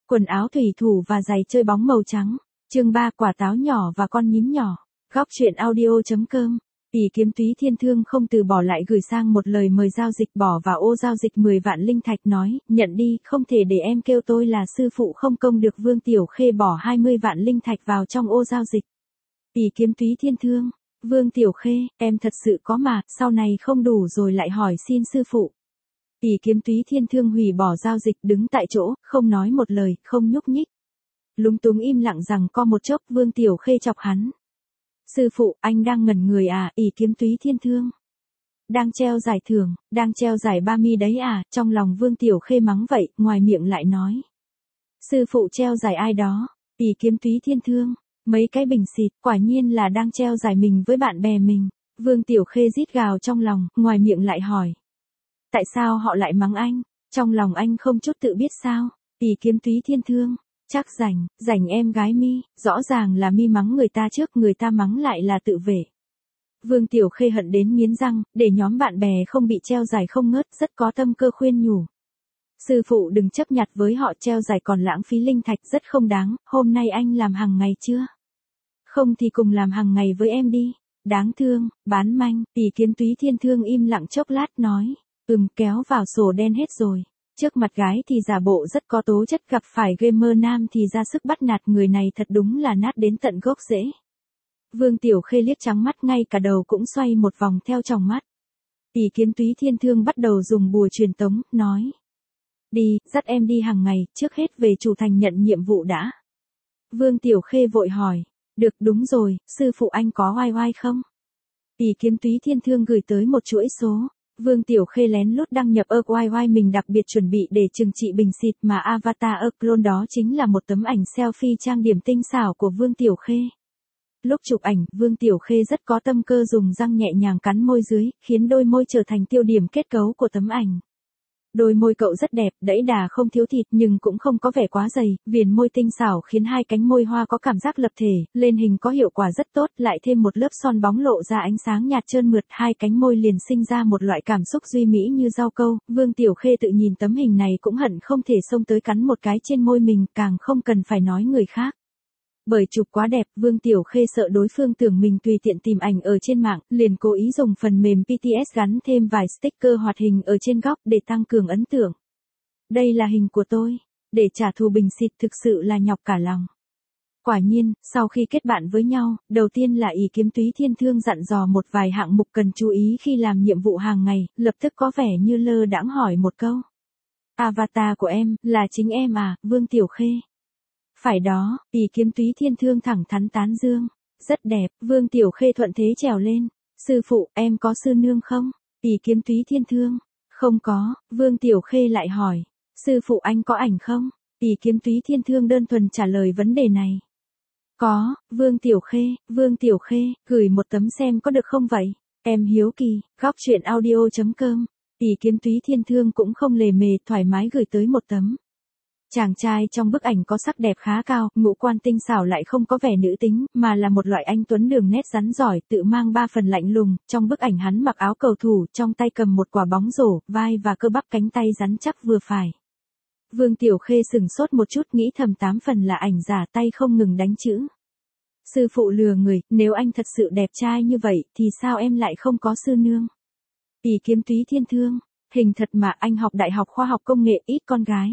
quần áo thủy thủ và giày chơi bóng màu trắng. Chương 3 quả táo nhỏ và con nhím nhỏ. Góc truyện audio.com. Tỷ Kiếm Túy Thiên Thương không từ bỏ lại gửi sang một lời mời giao dịch bỏ vào ô giao dịch 10 vạn linh thạch nói, nhận đi, không thể để em kêu tôi là sư phụ không công được. Vương Tiểu Khê bỏ 20 vạn linh thạch vào trong ô giao dịch. Tỷ Kiếm Túy Thiên Thương, Vương Tiểu Khê, em thật sự có mà, sau này không đủ rồi lại hỏi xin sư phụ. Tỷ Kiếm Túy Thiên Thương hủy bỏ giao dịch đứng tại chỗ, không nói một lời, không nhúc nhích. Lúng túng im lặng rằng co một chốc Vương Tiểu Khê chọc hắn. Sư phụ, anh đang ngẩn người à, Tỷ Kiếm Túy Thiên Thương. Đang treo giải thưởng, đang treo giải ba mi đấy à, trong lòng Vương Tiểu Khê mắng vậy, ngoài miệng lại nói. Sư phụ treo giải ai đó, Tỷ Kiếm Túy Thiên Thương, mấy cái bình xịt, quả nhiên là đang treo giải mình với bạn bè mình. Vương Tiểu Khê rít gào trong lòng, ngoài miệng lại hỏi. Tại sao họ lại mắng anh? Trong lòng anh không chút tự biết sao? Tỷ Kiếm Túy Thiên Thương, chắc rảnh em gái mi, rõ ràng là mi mắng người ta trước, người ta mắng lại là tự vệ. Vương Tiểu Khê hận đến nghiến răng, để nhóm bạn bè không bị treo giải không ngớt, rất có tâm cơ khuyên nhủ. Sư phụ đừng chấp nhặt với họ, treo giải còn lãng phí linh thạch rất không đáng, hôm nay anh làm hàng ngày chưa? Không thì cùng làm hàng ngày với em đi. Đáng thương, bán manh, Tỷ Kiếm Túy Thiên Thương im lặng chốc lát nói. Kéo vào sổ đen hết rồi. Trước mặt gái thì giả bộ rất có tố chất, gặp phải gamer nam thì ra sức bắt nạt, người này thật đúng là nát đến tận gốc rễ. Vương Tiểu Khê liếc trắng mắt, ngay cả đầu cũng xoay một vòng theo tròng mắt. Tỷ Kiếm Túy Thiên Thương bắt đầu dùng bùa truyền tống, nói. Đi, dắt em đi hàng ngày, trước hết về chủ thành nhận nhiệm vụ đã. Vương Tiểu Khê vội hỏi. Được, đúng rồi, sư phụ anh có oai oai không? Tỷ Kiếm Túy Thiên Thương gửi tới một chuỗi số. Vương Tiểu Khê lén lút đăng nhập oai mình đặc biệt chuẩn bị để trừng trị bình xịt mà avatar clone đó chính là một tấm ảnh selfie trang điểm tinh xảo của Vương Tiểu Khê. Lúc chụp ảnh, Vương Tiểu Khê rất có tâm cơ dùng răng nhẹ nhàng cắn môi dưới, khiến đôi môi trở thành tiêu điểm kết cấu của tấm ảnh. Đôi môi cậu rất đẹp, đẫy đà không thiếu thịt nhưng cũng không có vẻ quá dày, viền môi tinh xảo khiến hai cánh môi hoa có cảm giác lập thể, lên hình có hiệu quả rất tốt, lại thêm một lớp son bóng lộ ra ánh sáng nhạt trơn mượt, hai cánh môi liền sinh ra một loại cảm xúc duy mỹ như rau câu. Vương Tiểu Khê tự nhìn tấm hình này cũng hận không thể xông tới cắn một cái trên môi mình, càng không cần phải nói người khác. Bởi chụp quá đẹp, Vương Tiểu Khê sợ đối phương tưởng mình tùy tiện tìm ảnh ở trên mạng, liền cố ý dùng phần mềm PTS gắn thêm vài sticker hoạt hình ở trên góc để tăng cường ấn tượng. Đây là hình của tôi, để trả thù bình xịt thực sự là nhọc cả lòng. Quả nhiên, sau khi kết bạn với nhau, đầu tiên là Tỷ Kiếm Túy Thiên Thương dặn dò một vài hạng mục cần chú ý khi làm nhiệm vụ hàng ngày, lập tức có vẻ như lơ đãng hỏi một câu. Avatar của em, là chính em à, Vương Tiểu Khê? Phải đó, Tỷ Kiếm Túy Thiên Thương thẳng thắn tán dương. Rất đẹp, Vương Tiểu Khê thuận thế trèo lên. Sư phụ, em có sư nương không? Tỷ Kiếm Túy Thiên Thương. Không có, Vương Tiểu Khê lại hỏi. Sư phụ anh có ảnh không? Tỷ Kiếm Túy Thiên Thương đơn thuần trả lời vấn đề này. Có, Vương Tiểu Khê, gửi một tấm xem có được không vậy? Em hiếu kỳ, góc truyện audio.com. Tỷ Kiếm Túy Thiên Thương cũng không lề mề, thoải mái gửi tới một tấm. Chàng trai trong bức ảnh có sắc đẹp khá cao, ngũ quan tinh xảo lại không có vẻ nữ tính, mà là một loại anh tuấn đường nét rắn giỏi, tự mang ba phần lạnh lùng. Trong bức ảnh hắn mặc áo cầu thủ, trong tay cầm một quả bóng rổ, vai và cơ bắp cánh tay rắn chắc vừa phải. Vương Tiểu Khê sửng sốt một chút, nghĩ thầm 8 phần là ảnh giả, tay không ngừng đánh chữ. Sư phụ lừa người, nếu anh thật sự đẹp trai như vậy, thì sao em lại không có sư nương? Tỷ Kiếm Túy Thiên Thương, hình thật mà, anh học Đại học Khoa học Công nghệ, ít con gái.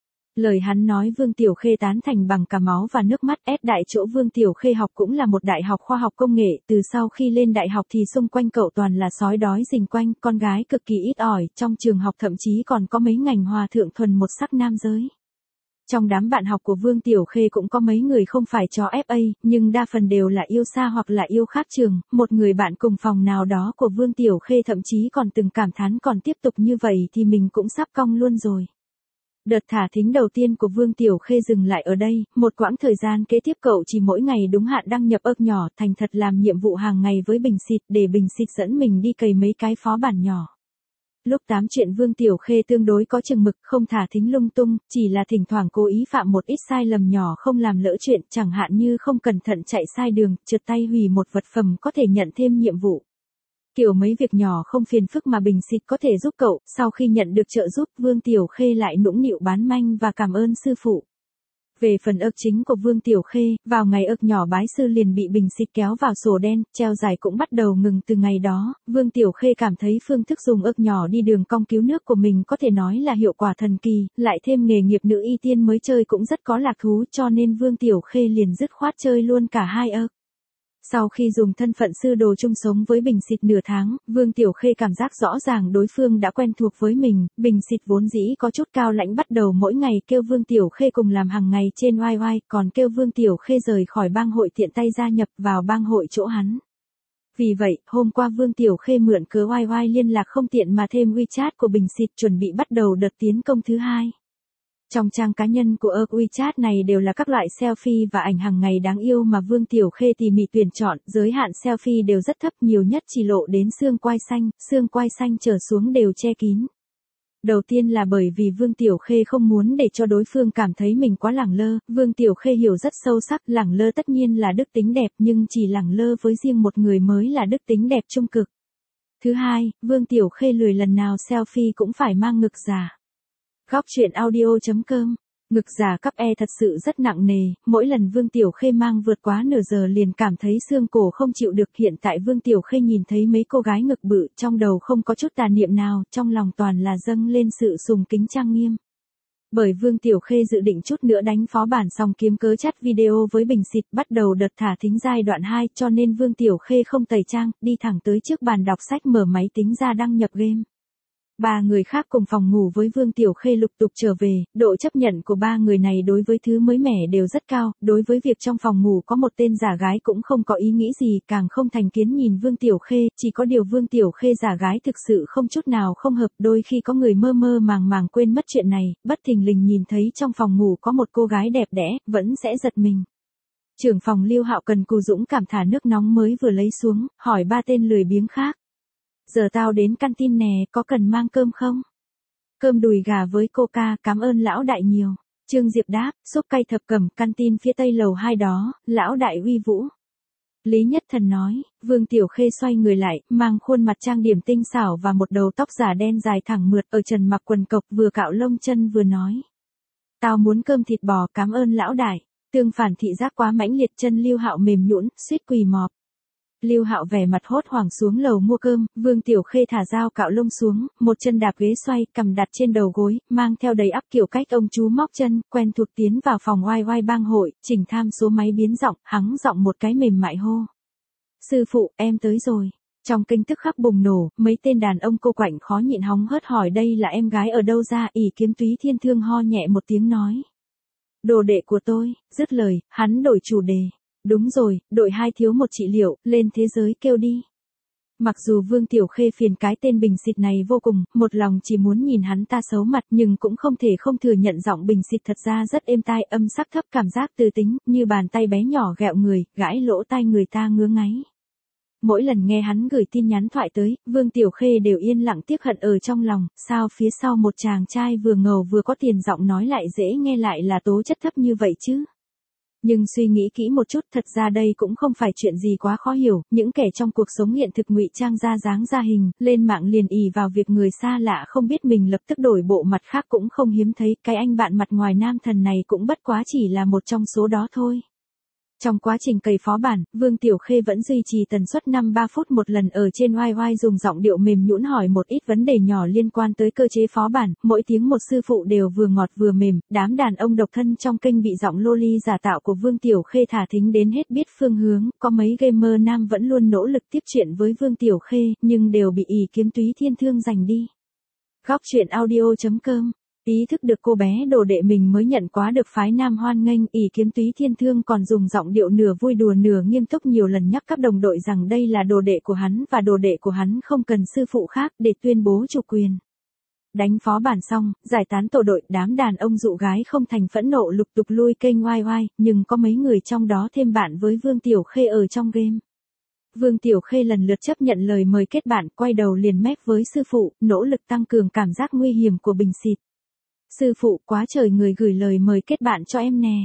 Lời hắn nói Vương Tiểu Khê tán thành bằng cả máu và nước mắt. Đại chỗ Vương Tiểu Khê học cũng là một đại học khoa học công nghệ, từ sau khi lên đại học thì xung quanh cậu toàn là sói đói rình quanh, con gái cực kỳ ít ỏi, trong trường học thậm chí còn có mấy ngành hòa thượng thuần một sắc nam giới. Trong đám bạn học của Vương Tiểu Khê cũng có mấy người không phải chó FA, nhưng đa phần đều là yêu xa hoặc là yêu khác trường. Một người bạn cùng phòng nào đó của Vương Tiểu Khê thậm chí còn từng cảm thán còn tiếp tục như vậy thì mình cũng sắp cong luôn rồi. Đợt thả thính đầu tiên của Vương Tiểu Khê dừng lại ở đây, một quãng thời gian kế tiếp cậu chỉ mỗi ngày đúng hạn đăng nhập nhỏ, thành thật làm nhiệm vụ hàng ngày với bình xịt để bình xịt dẫn mình đi cày mấy cái phó bản nhỏ. Lúc tám chuyện Vương Tiểu Khê tương đối có chừng mực, không thả thính lung tung, chỉ là thỉnh thoảng cố ý phạm một ít sai lầm nhỏ không làm lỡ chuyện, chẳng hạn như không cẩn thận chạy sai đường, trượt tay hủy một vật phẩm có thể nhận thêm nhiệm vụ. Kiểu mấy việc nhỏ không phiền phức mà bình xịt có thể giúp cậu. Sau khi nhận được trợ giúp, Vương Tiểu Khê lại nũng nịu bán manh và cảm ơn sư phụ. Về phần ức chính của Vương Tiểu Khê, vào ngày ức nhỏ bái sư liền bị bình xịt kéo vào sổ đen, treo giải cũng bắt đầu ngừng từ ngày đó. Vương Tiểu Khê cảm thấy phương thức dùng ức nhỏ đi đường cong cứu nước của mình có thể nói là hiệu quả thần kỳ, lại thêm nghề nghiệp nữ y tiên mới chơi cũng rất có lạc thú, cho nên Vương Tiểu Khê liền dứt khoát chơi luôn cả hai ức. Sau khi dùng thân phận sư đồ chung sống với Bình Xịt nửa tháng, Vương Tiểu Khê cảm giác rõ ràng đối phương đã quen thuộc với mình, Bình Xịt vốn dĩ có chút cao lãnh bắt đầu mỗi ngày kêu Vương Tiểu Khê cùng làm hàng ngày trên YY, còn kêu Vương Tiểu Khê rời khỏi bang hội tiện tay gia nhập vào bang hội chỗ hắn. Vì vậy, hôm qua Vương Tiểu Khê mượn cớ YY liên lạc không tiện mà thêm WeChat của Bình Xịt chuẩn bị bắt đầu đợt tiến công thứ hai. Trong trang cá nhân của WeChat này đều là các loại selfie và ảnh hàng ngày đáng yêu mà Vương Tiểu Khê tỉ mỉ tuyển chọn, giới hạn selfie đều rất thấp, nhiều nhất chỉ lộ đến xương quai xanh trở xuống đều che kín. Đầu tiên là bởi vì Vương Tiểu Khê không muốn để cho đối phương cảm thấy mình quá lẳng lơ, Vương Tiểu Khê hiểu rất sâu sắc, lẳng lơ tất nhiên là đức tính đẹp nhưng chỉ lẳng lơ với riêng một người mới là đức tính đẹp trung cực. Thứ hai, Vương Tiểu Khê lười lần nào selfie cũng phải mang ngực giả. Góc truyện audio.com. Ngực giả cấp E thật sự rất nặng nề, mỗi lần Vương Tiểu Khê mang vượt quá nửa giờ liền cảm thấy xương cổ không chịu được. Hiện tại Vương Tiểu Khê nhìn thấy mấy cô gái ngực bự, trong đầu không có chút tà niệm nào, trong lòng toàn là dâng lên sự sùng kính trang nghiêm. Bởi Vương Tiểu Khê dự định chút nữa đánh phó bản xong kiếm cớ chat video với Bình Xịt bắt đầu đợt thả thính giai đoạn 2, cho nên Vương Tiểu Khê không tẩy trang, đi thẳng tới trước bàn đọc sách mở máy tính ra đăng nhập game. Ba người khác cùng phòng ngủ với Vương Tiểu Khê lục tục trở về, độ chấp nhận của ba người này đối với thứ mới mẻ đều rất cao, đối với việc trong phòng ngủ có một tên giả gái cũng không có ý nghĩ gì, càng không thành kiến nhìn Vương Tiểu Khê, chỉ có điều Vương Tiểu Khê giả gái thực sự không chút nào không hợp, đôi khi có người mơ mơ màng màng quên mất chuyện này, bất thình lình nhìn thấy trong phòng ngủ có một cô gái đẹp đẽ, vẫn sẽ giật mình. Trưởng phòng Lưu Hạo cần cù dũng cảm thả nước nóng mới vừa lấy xuống, hỏi ba tên lười biếng khác. Giờ tao đến canteen nè, có cần mang cơm không? Cơm đùi gà với coca, cảm ơn lão đại nhiều. Trương Diệp đáp, súp cay thập cẩm, canteen phía tây lầu 2 đó, lão đại uy vũ. Lý Nhất Thần nói, Vương Tiểu Khê xoay người lại, mang khuôn mặt trang điểm tinh xảo và một đầu tóc giả đen dài thẳng mượt, ở trần mặc quần cộc vừa cạo lông chân vừa nói. Tao muốn cơm thịt bò, cảm ơn lão đại. Tương phản thị giác quá mãnh liệt, chân Lưu Hạo mềm nhũn, suýt quỳ mọp. Lưu Hạo vẻ mặt hốt hoảng xuống lầu mua cơm, Vương Tiểu Khê thả dao cạo lông xuống, một chân đạp ghế xoay, cầm đặt trên đầu gối, mang theo đầy ắp kiểu cách ông chú móc chân, quen thuộc tiến vào phòng YY bang hội, chỉnh tham số máy biến giọng, hắng giọng một cái mềm mại hô. Sư phụ, em tới rồi. Trong kinh tức khắc bùng nổ, mấy tên đàn ông cô quạnh khó nhịn hóng hớt hỏi đây là em gái ở đâu ra, ỷ Kiếm Túy Thiên Thương ho nhẹ một tiếng nói. Đồ đệ của tôi, dứt lời, hắn đổi chủ đề. Đúng rồi, đội 2 thiếu một trị liệu, lên thế giới kêu đi. Mặc dù Vương Tiểu Khê phiền cái tên Bình Xịt này vô cùng, một lòng chỉ muốn nhìn hắn ta xấu mặt nhưng cũng không thể không thừa nhận giọng Bình Xịt thật ra rất êm tai, âm sắc thấp, cảm giác từ tính, như bàn tay bé nhỏ ghẹo người, gãi lỗ tai người ta ngứa ngáy. Mỗi lần nghe hắn gửi tin nhắn thoại tới, Vương Tiểu Khê đều yên lặng tiếc hận ở trong lòng, sao phía sau một chàng trai vừa ngầu vừa có tiền giọng nói lại dễ nghe lại là tố chất thấp như vậy chứ. Nhưng suy nghĩ kỹ một chút, thật ra đây cũng không phải chuyện gì quá khó hiểu, những kẻ trong cuộc sống hiện thực ngụy trang ra dáng ra hình, lên mạng liền ỷ vào việc người xa lạ không biết mình lập tức đổi bộ mặt khác cũng không hiếm thấy, cái anh bạn mặt ngoài nam thần này cũng bất quá chỉ là một trong số đó thôi. Trong quá trình cày phó bản, Vương Tiểu Khê vẫn duy trì tần suất 5-3 phút một lần ở trên YY dùng giọng điệu mềm nhũn hỏi một ít vấn đề nhỏ liên quan tới cơ chế phó bản, mỗi tiếng một sư phụ đều vừa ngọt vừa mềm, đám đàn ông độc thân trong kênh bị giọng loli giả tạo của Vương Tiểu Khê thả thính đến hết biết phương hướng, có mấy gamer nam vẫn luôn nỗ lực tiếp chuyện với Vương Tiểu Khê, nhưng đều bị ỷ Kiếm Túy Thiên Thương giành đi. Góc truyện audio.com. Ý thức được cô bé đồ đệ mình mới nhận quá được phái nam hoan nghênh, ỷ Kiếm Túy Thiên Thương còn dùng giọng điệu nửa vui đùa nửa nghiêm túc nhiều lần nhắc các đồng đội rằng đây là đồ đệ của hắn và đồ đệ của hắn không cần sư phụ khác để tuyên bố chủ quyền. Đánh phó bản xong, giải tán tổ đội, đám đàn ông dụ gái không thành phẫn nộ lục tục lui kênh YY, nhưng có mấy người trong đó thêm bạn với Vương Tiểu Khê ở trong game. Vương Tiểu Khê lần lượt chấp nhận lời mời kết bạn, quay đầu liền mép với sư phụ, nỗ lực tăng cường cảm giác nguy hiểm của Bình Xịt. Sư phụ, quá trời người gửi lời mời kết bạn cho em nè.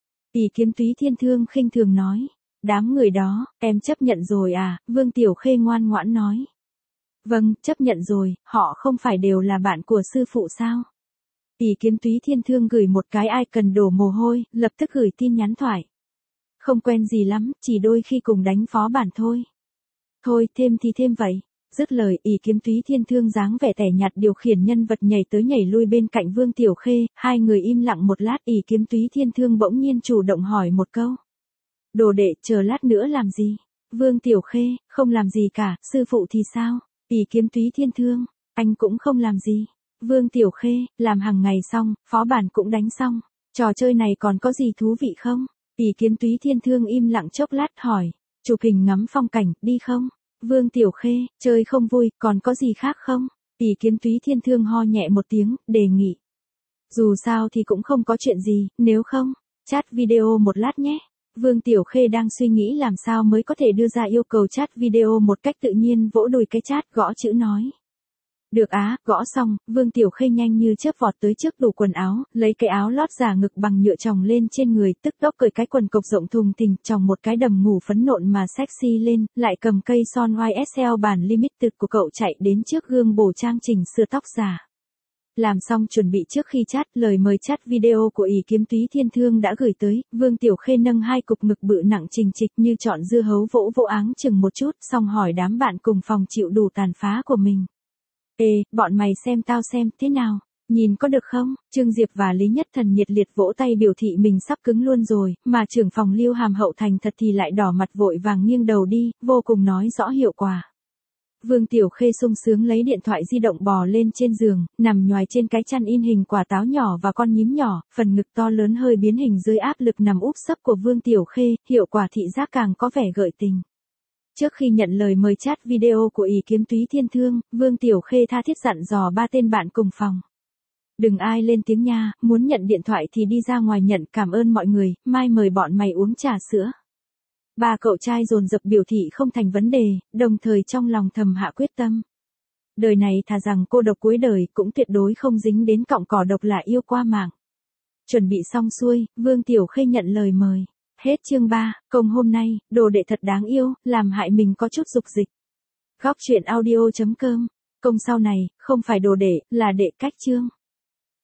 ỷ Kiếm Túy Thiên Thương khinh thường nói. Đám người đó, em chấp nhận rồi à, Vương Tiểu Khê ngoan ngoãn nói. Vâng, chấp nhận rồi, họ không phải đều là bạn của sư phụ sao? Ỷ Kiếm Túy Thiên Thương gửi một cái ai cần đổ mồ hôi, lập tức gửi tin nhắn thoại. Không quen gì lắm, chỉ đôi khi cùng đánh phó bản thôi. Thôi, thêm thì thêm vậy. Dứt lời, Ỷ Kiếm Túy Thiên Thương dáng vẻ tẻ nhạt điều khiển nhân vật nhảy tới nhảy lui bên cạnh Vương Tiểu Khê, hai người im lặng một lát, Ỷ Kiếm Túy Thiên Thương bỗng nhiên chủ động hỏi một câu. Đồ đệ, chờ lát nữa làm gì? Vương Tiểu Khê, không làm gì cả, sư phụ thì sao? Ỷ Kiếm Túy Thiên Thương, anh cũng không làm gì. Vương Tiểu Khê, làm hàng ngày xong, phó bản cũng đánh xong, trò chơi này còn có gì thú vị không? Ỷ Kiếm Túy Thiên Thương im lặng chốc lát hỏi, chụp hình ngắm phong cảnh, đi không? Vương Tiểu Khê, chơi không vui, còn có gì khác không? Ỷ Kiếm Túy Thiên Thương ho nhẹ một tiếng, đề nghị. Dù sao thì cũng không có chuyện gì, nếu không, chat video một lát nhé. Vương Tiểu Khê đang suy nghĩ làm sao mới có thể đưa ra yêu cầu chat video một cách tự nhiên, vỗ đùi cái chat, gõ chữ nói. Được á, gõ xong, Vương Tiểu Khê nhanh như chớp vọt tới trước tủ quần áo, lấy cái áo lót giả ngực bằng nhựa chồng lên trên người, tức tốc cởi cái quần cộc rộng thùng thình, chồng một cái đầm ngủ phấn nộn mà sexy lên, lại cầm cây son YSL bản limited của cậu chạy đến trước gương bổ trang chỉnh sửa tóc giả. Làm xong chuẩn bị trước khi chat, lời mời chat video của Ỷ Kiếm Túy Thiên Thương đã gửi tới, Vương Tiểu Khê nâng hai cục ngực bự nặng trình trịch như chọn dưa hấu vỗ vỗ áng chừng một chút, xong hỏi đám bạn cùng phòng chịu đủ tàn phá của mình. Ê, bọn mày xem tao xem, thế nào? Nhìn có được không? Trương Diệp và Lý Nhất Thần nhiệt liệt vỗ tay biểu thị mình sắp cứng luôn rồi, mà trưởng phòng Lưu Hàm Hậu thành thật thì lại đỏ mặt vội vàng nghiêng đầu đi, vô cùng nói rõ hiệu quả. Vương Tiểu Khê sung sướng lấy điện thoại di động bò lên trên giường, nằm nhoài trên cái chăn in hình quả táo nhỏ và con nhím nhỏ, phần ngực to lớn hơi biến hình dưới áp lực nằm úp sấp của Vương Tiểu Khê, hiệu quả thị giác càng có vẻ gợi tình. Trước khi nhận lời mời chat video của Ỷ Kiếm Túy Thiên Thương, Vương Tiểu Khê tha thiết dặn dò ba tên bạn cùng phòng. Đừng ai lên tiếng nha, muốn nhận điện thoại thì đi ra ngoài nhận, cảm ơn mọi người, mai mời bọn mày uống trà sữa. Ba cậu trai dồn dập biểu thị không thành vấn đề, đồng thời trong lòng thầm hạ quyết tâm. Đời này thà rằng cô độc cuối đời cũng tuyệt đối không dính đến cọng cỏ độc là yêu qua mạng. Chuẩn bị xong xuôi, Vương Tiểu Khê nhận lời mời. Hết chương 3, công hôm nay, đồ đệ thật đáng yêu, làm hại mình có chút dục dịch. Góc truyện audio.com, công sau này, không phải đồ đệ, là đệ cách chương.